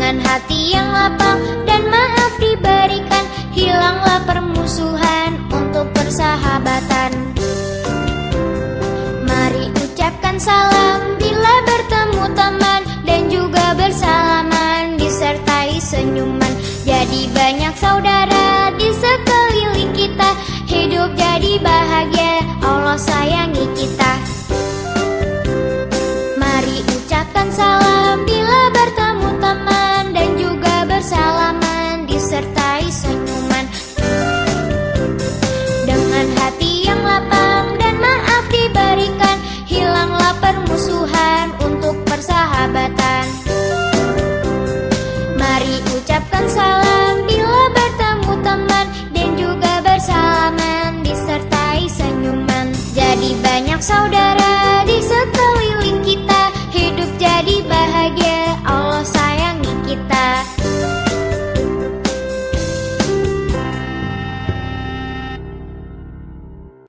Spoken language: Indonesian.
Dengan hati yang lapang dan maaf diberikan, hilanglah permusuhan untuk persahabatan. Mari ucapkan salam bila bertemu teman, dan juga bersalaman disertai senyuman. Jadi banyak saudara di sekeliling kita, hidup jadi bahagia, Allah sayangi kita. Mari ucapkan salam bila bertemu teman, dan juga bersalaman disertai senyuman. Dengan hati yang lapang dan maaf diberikan, hilanglah permusuhan untuk persahabatan. Mari ucapkan salam bila bertemu teman, dan juga bersalaman disertai senyuman. Jadi banyak saudara